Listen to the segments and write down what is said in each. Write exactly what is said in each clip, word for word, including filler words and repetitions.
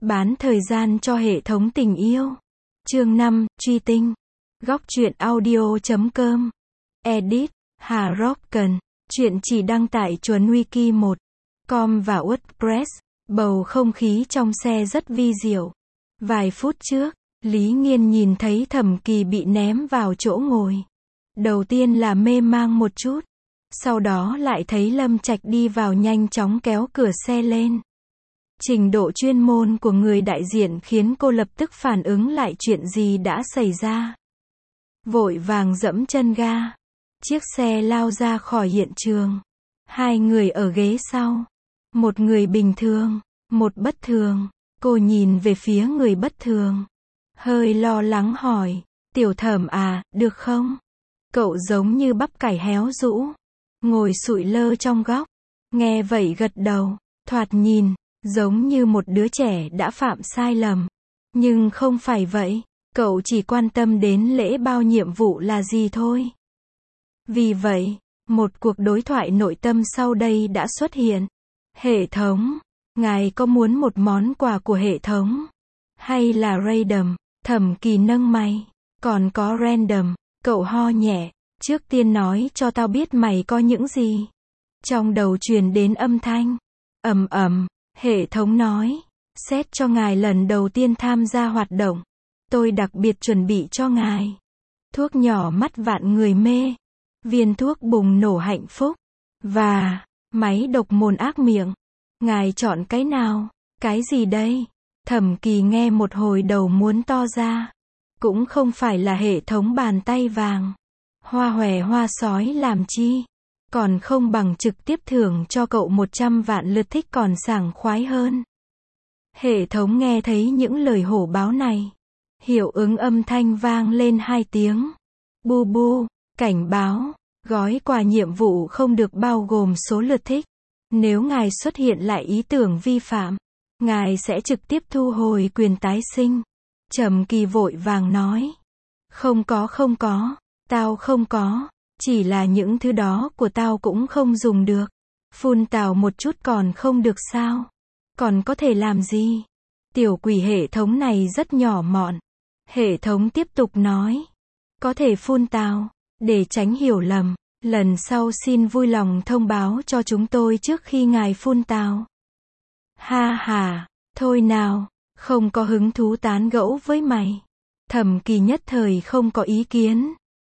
Bán thời gian cho hệ thống tình yêu. Chương năm, truy tinh. Góc truyện audio chấm com. Edit, Hà Rocken. Chuyện chỉ đăng tải chuẩn wiki một chấm com và WordPress. Bầu không khí trong xe rất vi diệu. Vài phút trước, Lý Nghiên nhìn thấy Thẩm Kỳ bị ném vào chỗ ngồi. Đầu tiên là mê mang một chút. Sau đó lại thấy Lâm Trạch đi vào nhanh chóng kéo cửa xe lên. Trình độ chuyên môn của người đại diện khiến cô lập tức phản ứng lại chuyện gì đã xảy ra. Vội vàng giẫm chân ga. Chiếc xe lao ra khỏi hiện trường. Hai người ở ghế sau. Một người bình thường, một bất thường. Cô nhìn về phía người bất thường. Hơi lo lắng hỏi, Tiểu Thẩm à, được không? Cậu giống như bắp cải héo rũ. Ngồi sụi lơ trong góc. Nghe vậy gật đầu, thoạt nhìn giống như một đứa trẻ đã phạm sai lầm. Nhưng không phải vậy, cậu chỉ quan tâm đến lễ bao nhiệm vụ là gì thôi. Vì vậy, một cuộc đối thoại nội tâm sau đây đã xuất hiện. Hệ thống, ngài có muốn một món quà của hệ thống? Hay là random? Thẩm Kỳ nâng mày. Còn có random, cậu ho nhẹ. Trước tiên nói cho tao biết mày có những gì. Trong đầu truyền đến âm thanh. Ầm ầm. Hệ thống nói, xét cho ngài lần đầu tiên tham gia hoạt động, tôi đặc biệt chuẩn bị cho ngài thuốc nhỏ mắt vạn người mê, viên thuốc bùng nổ hạnh phúc, và máy độc mồm ác miệng. Ngài chọn cái nào? Cái gì đây? Thẩm Kỳ nghe một hồi đầu muốn to ra. Cũng không phải là hệ thống bàn tay vàng, hoa hòe hoa sói làm chi. Còn không bằng trực tiếp thưởng cho cậu một trăm vạn lượt thích còn sảng khoái hơn. Hệ thống nghe thấy những lời hổ báo này. Hiệu ứng âm thanh vang lên hai tiếng. Bu bu, cảnh báo, gói quà nhiệm vụ không được bao gồm số lượt thích. Nếu ngài xuất hiện lại ý tưởng vi phạm, ngài sẽ trực tiếp thu hồi quyền tái sinh. Trầm Kỳ vội vàng nói. Không có không có, tao không có. Chỉ là những thứ đó của tao cũng không dùng được. Phun tào một chút còn không được sao? Còn có thể làm gì? Tiểu quỷ hệ thống này rất nhỏ mọn. Hệ thống tiếp tục nói. Có thể phun tào. Để tránh hiểu lầm, lần sau xin vui lòng thông báo cho chúng tôi trước khi ngài phun tào. Ha ha, thôi nào, không có hứng thú tán gẫu với mày. Thẩm Kỳ nhất thời không có ý kiến.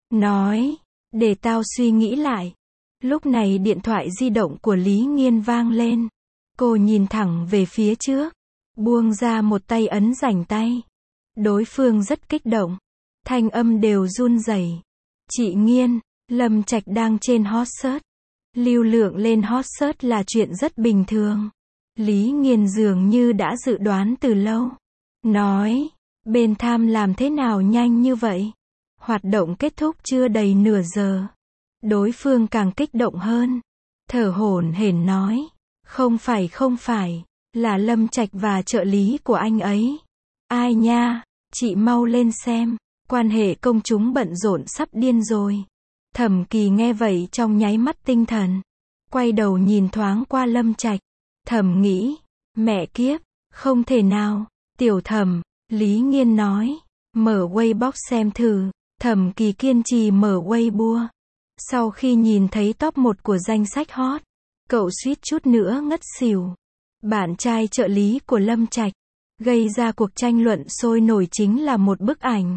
Nói. Để tao suy nghĩ lại. Lúc này điện thoại di động của Lý Nghiên vang lên. Cô nhìn thẳng về phía trước. Buông ra một tay ấn rảnh tay. Đối phương rất kích động. Thanh âm đều run rẩy. Chị Nghiên, Lâm Trạch đang trên hot search. Lưu lượng lên hot search là chuyện rất bình thường. Lý Nghiên dường như đã dự đoán từ lâu. Nói, bên tham làm thế nào nhanh như vậy? Hoạt động kết thúc chưa đầy nửa giờ. Đối phương càng kích động hơn. Thở hổn hển nói. Không phải không phải. Là Lâm Trạch và trợ lý của anh ấy. Ai nha? Chị mau lên xem. Quan hệ công chúng bận rộn sắp điên rồi. Thẩm Kỳ nghe vậy trong nháy mắt tinh thần. Quay đầu nhìn thoáng qua Lâm Trạch. Thầm nghĩ. Mẹ kiếp. Không thể nào. Tiểu Thẩm. Lý Nghiên nói. Mở Weibox xem thử. Thẩm Kỳ kiên trì mở Weibo. Sau khi nhìn thấy top một của danh sách hot, cậu suýt chút nữa ngất xỉu. Bạn trai trợ lý của Lâm Trạch gây ra cuộc tranh luận sôi nổi chính là một bức ảnh.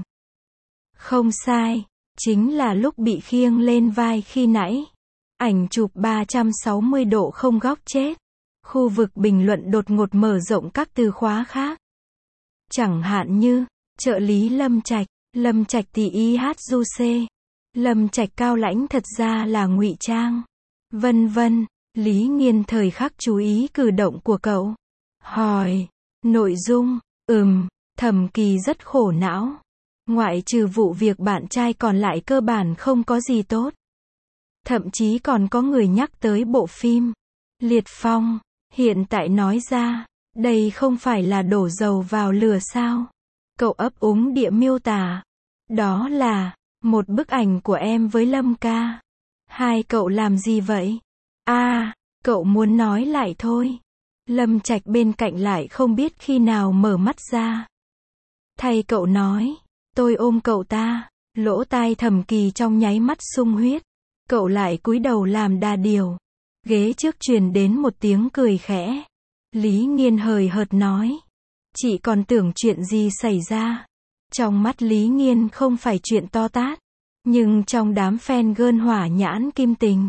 Không sai, chính là lúc bị khiêng lên vai khi nãy. Ảnh chụp ba trăm sáu mươi độ không góc chết. Khu vực bình luận đột ngột mở rộng các từ khóa khác. Chẳng hạn như trợ lý Lâm Trạch. Lâm Trạch tỷ i hát du xê. Lâm Trạch cao lãnh thật ra là ngụy trang. Vân vân. Lý Nghiên thời khắc chú ý cử động của cậu. Hỏi. Nội dung. Ừm. Thẩm Kỳ rất khổ não. Ngoại trừ vụ việc bạn trai còn lại cơ bản không có gì tốt. Thậm chí còn có người nhắc tới bộ phim Liệt Phong. Hiện tại nói ra, đây không phải là đổ dầu vào lửa sao? Cậu ấp úng địa miêu tả. Đó là một bức ảnh của em với Lâm ca. Hai cậu làm gì vậy? À, cậu muốn nói lại thôi. Lâm Trạch bên cạnh lại không biết khi nào mở mắt ra. Thay cậu nói. Tôi ôm cậu ta. Lỗ tai Thẩm Kỳ trong nháy mắt sung huyết. Cậu lại cúi đầu làm đà điều. Ghế trước truyền đến một tiếng cười khẽ. Lý Nghiên hời hợt nói. Chị còn tưởng chuyện gì xảy ra. Trong mắt Lý Nghiên không phải chuyện to tát. Nhưng trong đám fan girl hỏa nhãn kim tình.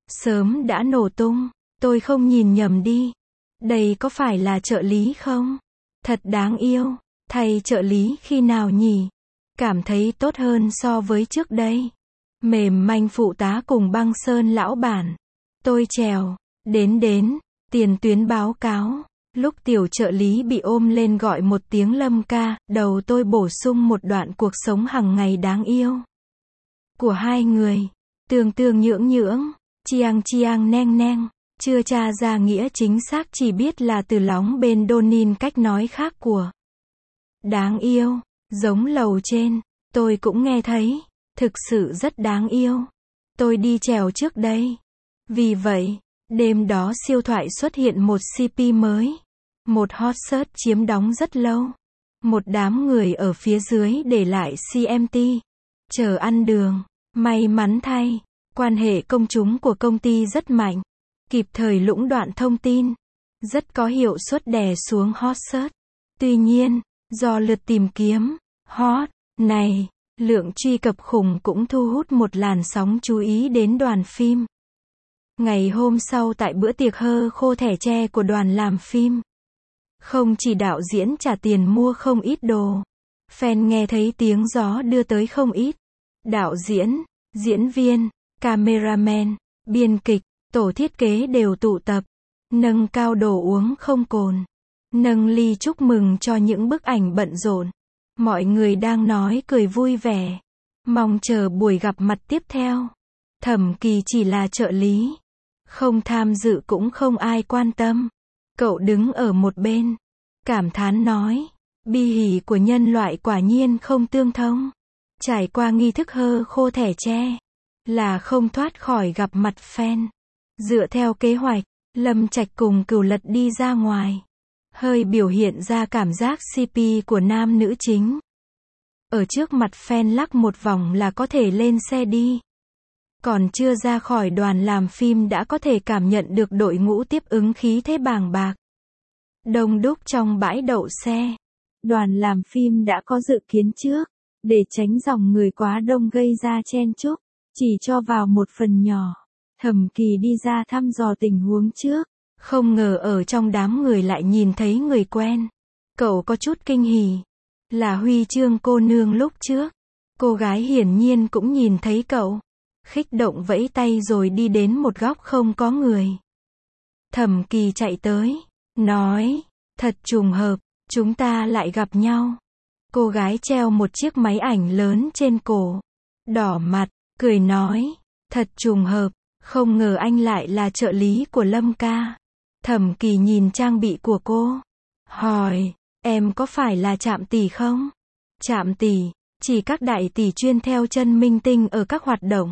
Sớm đã nổ tung. Tôi không nhìn nhầm đi. Đây có phải là trợ lý không? Thật đáng yêu. Thay trợ lý khi nào nhỉ? Cảm thấy tốt hơn so với trước đây. Mềm manh phụ tá cùng Băng Sơn lão bản. Tôi trèo. Đến đến. Tiền tuyến báo cáo. Lúc tiểu trợ lý bị ôm lên gọi một tiếng Lâm ca, đầu tôi bổ sung một đoạn cuộc sống hàng ngày đáng yêu của hai người. Tương tương nhưỡng nhưỡng. Chiang chiang neng neng. Chưa tra ra nghĩa chính xác, chỉ biết là từ lóng bên Donin, cách nói khác của đáng yêu. Giống lầu trên. Tôi cũng nghe thấy. Thực sự rất đáng yêu. Tôi đi trèo trước đây. Vì vậy, đêm đó siêu thoại xuất hiện một xê pê mới. Một hot search chiếm đóng rất lâu. Một đám người ở phía dưới để lại xê em tê. Chờ ăn đường. May mắn thay, quan hệ công chúng của công ty rất mạnh. Kịp thời lũng đoạn thông tin. Rất có hiệu suất đè xuống hot search. Tuy nhiên, do lượt tìm kiếm hot này, lượng truy cập khủng cũng thu hút một làn sóng chú ý đến đoàn phim. Ngày hôm sau tại bữa tiệc hơ khô thẻ tre của đoàn làm phim, không chỉ đạo diễn trả tiền mua không ít đồ, fan nghe thấy tiếng gió đưa tới không ít. Đạo diễn, diễn viên, cameraman, biên kịch, tổ thiết kế đều tụ tập, nâng cao đồ uống không cồn, nâng ly chúc mừng cho những bức ảnh bận rộn. Mọi người đang nói cười vui vẻ, mong chờ buổi gặp mặt tiếp theo. Thẩm Kỳ chỉ là trợ lý, không tham dự cũng không ai quan tâm. Cậu đứng ở một bên, cảm thán nói, bi hỉ của nhân loại quả nhiên không tương thông. Trải qua nghi thức hơ khô thẻ tre, là không thoát khỏi gặp mặt fan. Dựa theo kế hoạch, Lâm Trạch cùng Cửu Lật đi ra ngoài. Hơi biểu hiện ra cảm giác xê pê của nam nữ chính. Ở trước mặt fan lắc một vòng là có thể lên xe đi. Còn chưa ra khỏi đoàn làm phim đã có thể cảm nhận được đội ngũ tiếp ứng khí thế bàng bạc. Đông đúc trong bãi đậu xe. Đoàn làm phim đã có dự kiến trước, để tránh dòng người quá đông gây ra chen chúc, chỉ cho vào một phần nhỏ. Thẩm Kỳ đi ra thăm dò tình huống trước, không ngờ ở trong đám người lại nhìn thấy người quen. Cậu có chút kinh hỉ, là Huy Chương cô nương lúc trước. Cô gái hiển nhiên cũng nhìn thấy cậu, khích động vẫy tay rồi đi đến một góc không có người. Thẩm Kỳ chạy tới, nói, thật trùng hợp, chúng ta lại gặp nhau. Cô gái treo một chiếc máy ảnh lớn trên cổ, đỏ mặt, cười nói, thật trùng hợp, không ngờ anh lại là trợ lý của Lâm ca. Thẩm Kỳ nhìn trang bị của cô, hỏi, em có phải là Trạm tỷ không? Trạm tỷ, chỉ các đại tỷ chuyên theo chân minh tinh ở các hoạt động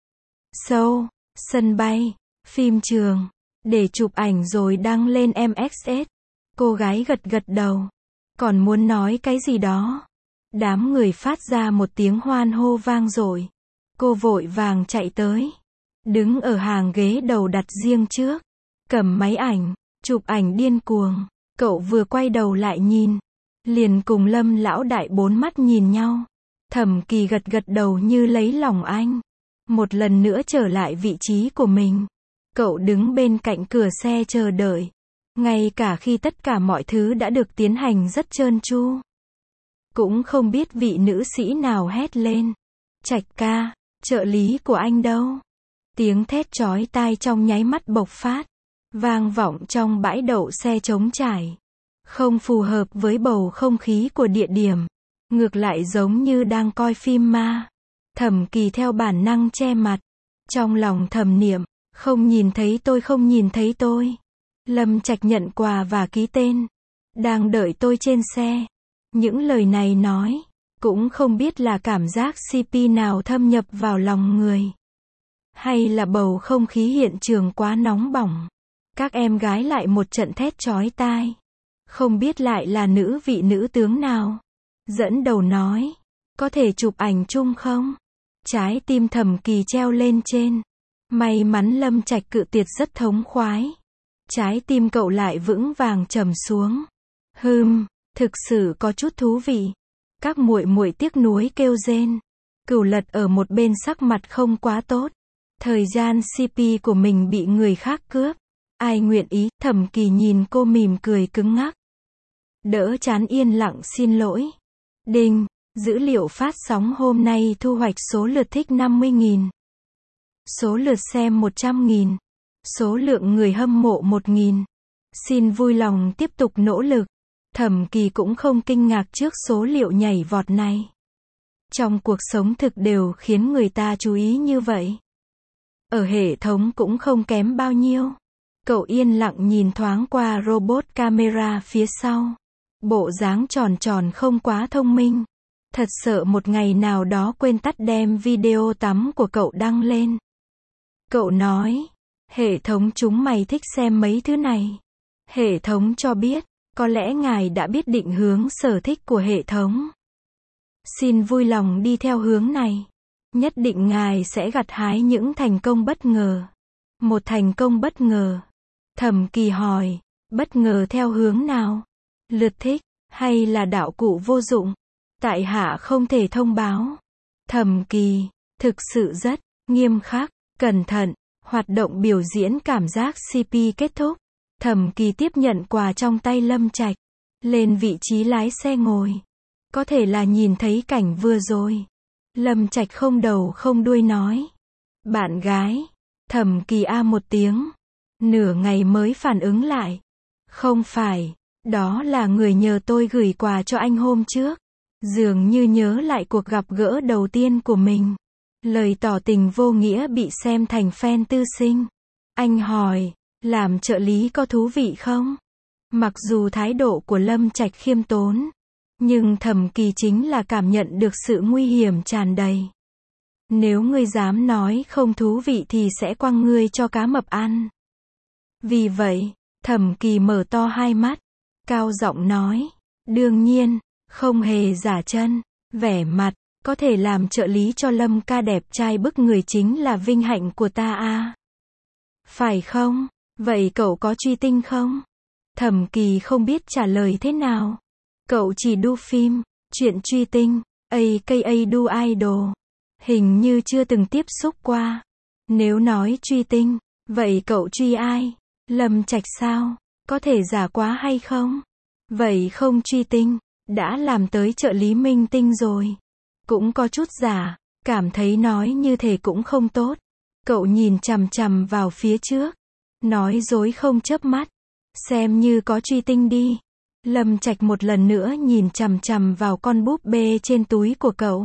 show, sân bay, phim trường, để chụp ảnh rồi đăng lên em ích ét. Cô gái gật gật đầu, còn muốn nói cái gì đó. Đám người phát ra một tiếng hoan hô vang dội. Cô vội vàng chạy tới, đứng ở hàng ghế đầu đặt riêng trước, cầm máy ảnh, chụp ảnh điên cuồng. Cậu vừa quay đầu lại nhìn, liền cùng Lâm lão đại bốn mắt nhìn nhau. Thẩm Kỳ gật gật đầu như lấy lòng anh, một lần nữa trở lại vị trí của mình. Cậu đứng bên cạnh cửa xe chờ đợi, ngay cả khi tất cả mọi thứ đã được tiến hành rất trơn tru. Cũng không biết vị nữ sĩ nào hét lên, Trạch ca, trợ lý của anh đâu? Tiếng thét chói tai trong nháy mắt bộc phát, vang vọng trong bãi đậu xe trống trải. Không phù hợp với bầu không khí của địa điểm, ngược lại giống như đang coi phim ma. Thẩm Kỳ theo bản năng che mặt, trong lòng thầm niệm, không nhìn thấy tôi, không nhìn thấy tôi. Lâm Trạch nhận quà và ký tên, đang đợi tôi trên xe. Những lời này nói, cũng không biết là cảm giác xê pê nào thâm nhập vào lòng người, hay là bầu không khí hiện trường quá nóng bỏng. Các em gái lại một trận thét chói tai. Không biết lại là nữ vị nữ tướng nào. Dẫn đầu nói, có thể chụp ảnh chung không? Trái tim Thẩm Kỳ treo lên trên. May mắn Lâm Trạch cự tuyệt rất thống khoái. Trái tim cậu lại vững vàng trầm xuống. Hừm, thực sự có chút thú vị. Các muội muội tiếc nuối kêu rên. Cửu Lật ở một bên sắc mặt không quá tốt. Thời gian xê pê của mình bị người khác cướp. Ai nguyện ý, Thẩm Kỳ nhìn cô mỉm cười cứng ngắc. Đỡ chán yên lặng xin lỗi. Đinh, dữ liệu phát sóng hôm nay thu hoạch số lượt thích năm mươi nghìn. Số lượt xem một trăm nghìn. Số lượng người hâm mộ một nghìn. Xin vui lòng tiếp tục nỗ lực. Thẩm Kỳ cũng không kinh ngạc trước số liệu nhảy vọt này. Trong cuộc sống thực đều khiến người ta chú ý như vậy. Ở hệ thống cũng không kém bao nhiêu. Cậu yên lặng nhìn thoáng qua robot camera phía sau. Bộ dáng tròn tròn không quá thông minh. Thật sợ một ngày nào đó quên tắt đem video tắm của cậu đăng lên. Cậu nói, hệ thống chúng mày thích xem mấy thứ này. Hệ thống cho biết, có lẽ ngài đã biết định hướng sở thích của hệ thống. Xin vui lòng đi theo hướng này. Nhất định ngài sẽ gặt hái những thành công bất ngờ. Một thành công bất ngờ. Thẩm Kỳ hỏi, bất ngờ theo hướng nào? Lượt thích, hay là đạo cụ vô dụng? Tại hạ không thể thông báo. Thẩm Kỳ, thực sự rất nghiêm khắc, cẩn thận. Hoạt động biểu diễn cảm giác xê pê kết thúc. Thẩm Kỳ tiếp nhận quà trong tay Lâm Trạch. Lên vị trí lái xe ngồi. Có thể là nhìn thấy cảnh vừa rồi. Lâm Trạch không đầu không đuôi nói. Bạn gái. Thẩm Kỳ a một tiếng. Nửa ngày mới phản ứng lại. Không phải. Đó là người nhờ tôi gửi quà cho anh hôm trước. Dường như nhớ lại cuộc gặp gỡ đầu tiên của mình. Lời tỏ tình vô nghĩa bị xem thành fan tư sinh. Anh hỏi, làm trợ lý có thú vị không? Mặc dù thái độ của Lâm Trạch khiêm tốn, nhưng Thẩm Kỳ chính là cảm nhận được sự nguy hiểm tràn đầy. Nếu ngươi dám nói không thú vị thì sẽ quăng ngươi cho cá mập ăn. Vì vậy, Thẩm Kỳ mở to hai mắt, cao giọng nói, đương nhiên, không hề giả chân, vẻ mặt, có thể làm trợ lý cho Lâm ca đẹp trai bức người chính là vinh hạnh của ta a. Phải không? Vậy cậu có truy tinh không? Thẩm Kỳ không biết trả lời thế nào. Cậu chỉ đu phim, chuyện truy tinh, a ca a đu idol. Hình như chưa từng tiếp xúc qua. Nếu nói truy tinh, vậy cậu truy ai? Lâm Trạch sao? Có thể giả quá hay không? Vậy không truy tinh, đã làm tới trợ lý minh tinh rồi. Cũng có chút giả, cảm thấy nói như thế cũng không tốt. Cậu nhìn chằm chằm vào phía trước, nói dối không chớp mắt, xem như có truy tinh đi. Lâm Trạch một lần nữa nhìn chằm chằm vào con búp bê trên túi của cậu.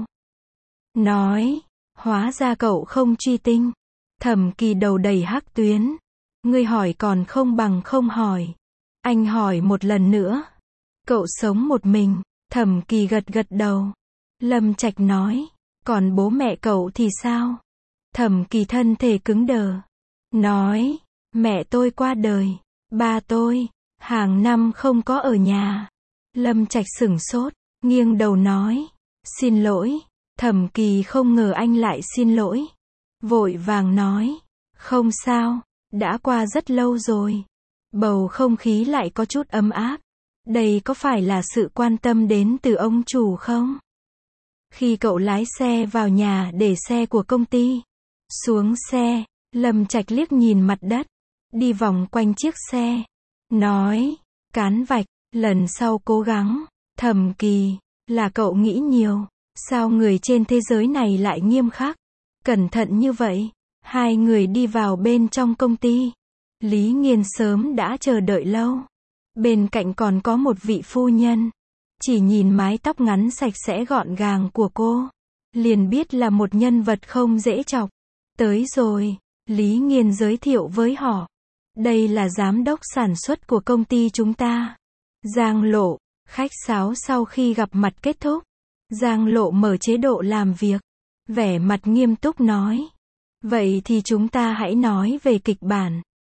Nói, hóa ra cậu không truy tinh. Thẩm Kỳ đầu đầy hắc tuyến. Ngươi hỏi còn không bằng không hỏi. Anh hỏi một lần nữa. Cậu sống một mình. Thẩm Kỳ gật gật đầu. Lâm Trạch nói, còn bố mẹ cậu thì sao? Thẩm Kỳ thân thể cứng đờ. Nói, mẹ tôi qua đời. Ba tôi, hàng năm không có ở nhà. Lâm Trạch sửng sốt, nghiêng đầu nói, xin lỗi. Thẩm Kỳ không ngờ anh lại xin lỗi. Vội vàng nói, không sao, đã qua rất lâu rồi. Bầu không khí lại có chút ấm áp. Đây có phải là sự quan tâm đến từ ông chủ không? Khi cậu lái xe vào nhà để xe của công ty, xuống xe, Lâm Trạch liếc nhìn mặt đất, đi vòng quanh chiếc xe, nói, cán vạch, lần sau cố gắng. Thẩm Kỳ, là cậu nghĩ nhiều, sao người trên thế giới này lại nghiêm khắc, cẩn thận như vậy? Hai người đi vào bên trong công ty. Lý Nghiên sớm đã chờ đợi lâu. Bên cạnh còn có một vị phu nhân. Chỉ nhìn mái tóc ngắn sạch sẽ gọn gàng của cô, liền biết là một nhân vật không dễ chọc. Tới rồi, Lý Nghiên giới thiệu với họ. Đây là giám đốc sản xuất của công ty chúng ta. Giang Lộ, khách sáo sau khi gặp mặt kết thúc. Giang Lộ mở chế độ làm việc. Vẻ mặt nghiêm túc nói. Vậy thì chúng ta hãy nói về kịch bản.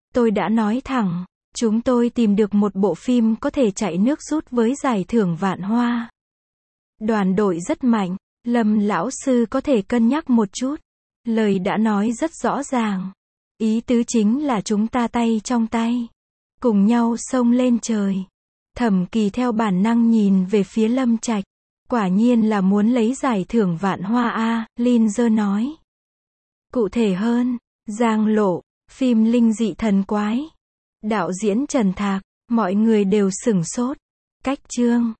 Tôi đã nói thẳng, chúng tôi tìm được một bộ phim có thể chạy nước rút với giải thưởng Vạn Hoa. Đoàn đội rất mạnh, Lâm lão sư có thể cân nhắc một chút. Lời đã nói rất rõ ràng. Ý tứ chính là chúng ta tay trong tay, cùng nhau xông lên trời. Thẩm Kỳ theo bản năng nhìn về phía Lâm Trạch. Quả nhiên là muốn lấy giải thưởng Vạn Hoa a, Linzer nói. Cụ thể hơn, Giang Lộ, phim linh dị thần quái. Đạo diễn Trần Thạc, mọi người đều sửng sốt. Cách chương